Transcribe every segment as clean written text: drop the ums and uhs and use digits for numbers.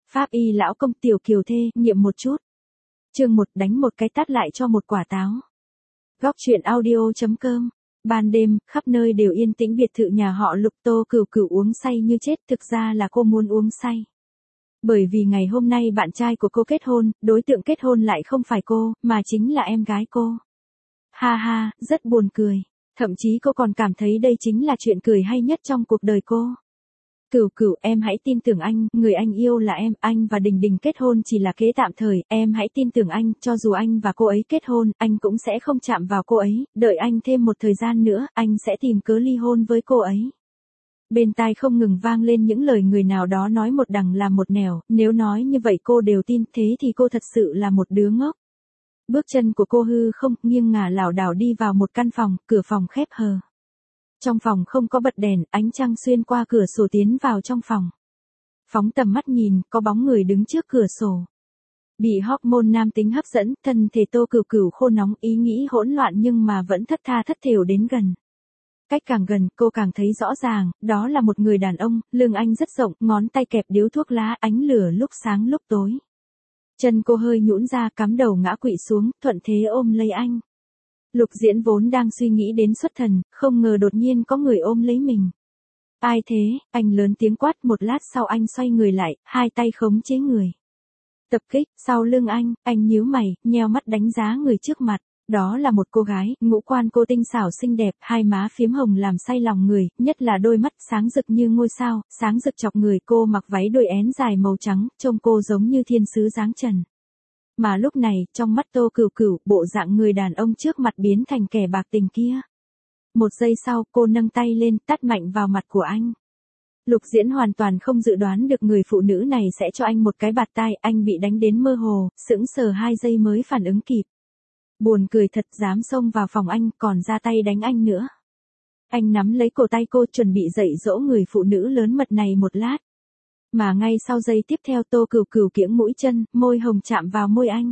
Pháp y lão công tiểu kiều thê, nghiệm một chút. Chương 1 đánh một cái tát lại cho một quả táo. Góc truyện audio.com. Ban đêm, khắp nơi đều yên tĩnh biệt thự nhà họ Lục. Tô Cửu Cửu uống say như chết, thực ra là cô muốn uống say. Bởi vì ngày hôm nay bạn trai của cô kết hôn, đối tượng kết hôn lại không phải cô, mà chính là em gái cô. Ha ha, rất buồn cười. Thậm chí cô còn cảm thấy đây chính là chuyện cười hay nhất trong cuộc đời cô. Cửu Cửu, em hãy tin tưởng anh, người anh yêu là em, anh và Đình Đình kết hôn chỉ là kế tạm thời, em hãy tin tưởng anh, cho dù anh và cô ấy kết hôn, anh cũng sẽ không chạm vào cô ấy, đợi anh thêm một thời gian nữa, anh sẽ tìm cớ ly hôn với cô ấy. Bên tai không ngừng vang lên những lời người nào đó nói một đằng làm một nẻo, nếu nói như vậy cô đều tin, thế thì cô thật sự là một đứa ngốc. Bước chân của cô hư không, nghiêng ngả lảo đảo đi vào một căn phòng, cửa phòng khép hờ. Trong phòng không có bật đèn, ánh trăng xuyên qua cửa sổ tiến vào trong phòng. Phóng tầm mắt nhìn, có bóng người đứng trước cửa sổ. Bị hormone nam tính hấp dẫn, thân thể Tô Cửu Cửu khô nóng, ý nghĩ hỗn loạn nhưng mà vẫn thất tha thất thểu đến gần. Cách càng gần, cô càng thấy rõ ràng, đó là một người đàn ông, lưng anh rất rộng, ngón tay kẹp điếu thuốc lá, ánh lửa lúc sáng lúc tối. Chân cô hơi nhũn ra, cắm đầu ngã quỵ xuống, thuận thế ôm lấy anh. Lục Diễn vốn đang suy nghĩ đến xuất thần, không ngờ đột nhiên có người ôm lấy mình. Ai thế? Anh lớn tiếng quát, một lát sau anh xoay người lại, hai tay khống chế người. Tập kích, sau lưng anh nhíu mày, nheo mắt đánh giá người trước mặt. Đó là một cô gái, ngũ quan cô tinh xảo xinh đẹp, hai má phiếm hồng làm say lòng người, nhất là đôi mắt sáng rực như ngôi sao, sáng rực chọc người. Cô mặc váy đuôi én dài màu trắng, trông cô giống như thiên sứ giáng trần. Mà lúc này, trong mắt Tô Cửu Cửu, bộ dạng người đàn ông trước mặt biến thành kẻ bạc tình kia. Một giây sau, cô nâng tay lên, tát mạnh vào mặt của anh. Lục Diễn hoàn toàn không dự đoán được người phụ nữ này sẽ cho anh một cái bạt tai, anh bị đánh đến mơ hồ, sững sờ 2 giây mới phản ứng kịp. Buồn cười thật, dám xông vào phòng anh, còn ra tay đánh anh nữa. Anh nắm lấy cổ tay cô, chuẩn bị dạy dỗ người phụ nữ lớn mật này một lát. Mà ngay sau giây tiếp theo, Tô Cửu Cửu kiễng mũi chân, môi hồng chạm vào môi anh.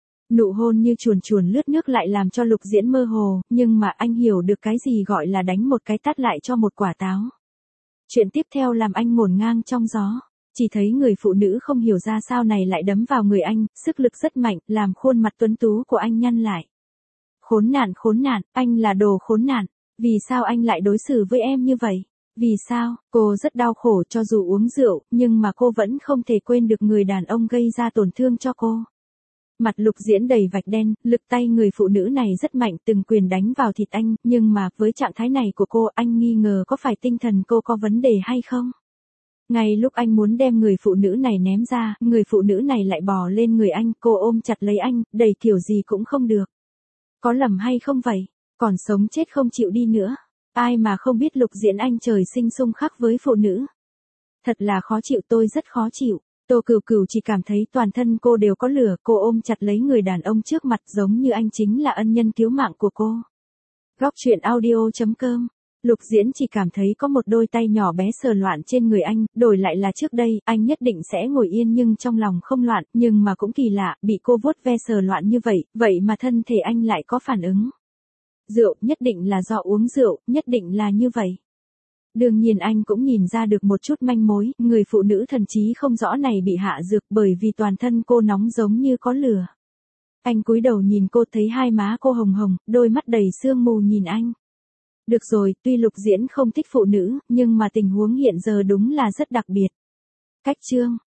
Nụ hôn như chuồn chuồn lướt nước lại làm cho Lục Diễn mơ hồ, nhưng mà anh hiểu được cái gì gọi là đánh một cái tát lại cho một quả táo. Chuyện tiếp theo làm anh ngổn ngang trong gió. Chỉ thấy người phụ nữ không hiểu ra sao này lại đấm vào người anh, sức lực rất mạnh, làm khuôn mặt tuấn tú của anh nhăn lại. Khốn nạn, anh là đồ khốn nạn. Vì sao anh lại đối xử với em như vậy? Vì sao? Cô rất đau khổ, cho dù uống rượu, nhưng mà cô vẫn không thể quên được người đàn ông gây ra tổn thương cho cô. Mặt Lục Diễn đầy vạch đen, lực tay người phụ nữ này rất mạnh, từng quyền đánh vào thịt anh, nhưng mà với trạng thái này của cô, anh nghi ngờ có phải tinh thần cô có vấn đề hay không? Ngay lúc anh muốn đem người phụ nữ này ném ra, người phụ nữ này lại bò lên người anh, cô ôm chặt lấy anh, đầy kiểu gì cũng không được. Có lầm hay không vậy? Còn sống chết không chịu đi nữa. Ai mà không biết Lục Diễn anh trời sinh xung khắc với phụ nữ. Thật là khó chịu, tôi rất khó chịu. Tô Cửu Cửu chỉ cảm thấy toàn thân cô đều có lửa, cô ôm chặt lấy người đàn ông trước mặt giống như anh chính là ân nhân cứu mạng của cô. Góc truyện audio.com. Lục Diễn chỉ cảm thấy có một đôi tay nhỏ bé sờ loạn trên người anh, đổi lại là trước đây, anh nhất định sẽ ngồi yên nhưng trong lòng không loạn, nhưng mà cũng kỳ lạ, bị cô vuốt ve sờ loạn như vậy mà thân thể anh lại có phản ứng. Rượu, nhất định là do uống rượu, nhất định là như vậy. Đương nhiên anh cũng nhìn ra được một chút manh mối, người phụ nữ thần trí không rõ này bị hạ dược bởi vì toàn thân cô nóng giống như có lửa. Anh cúi đầu nhìn cô, thấy hai má cô hồng hồng, đôi mắt đầy sương mù nhìn anh. Được rồi, tuy Lục Diễn không thích phụ nữ, nhưng mà tình huống hiện giờ đúng là rất đặc biệt. Cách chương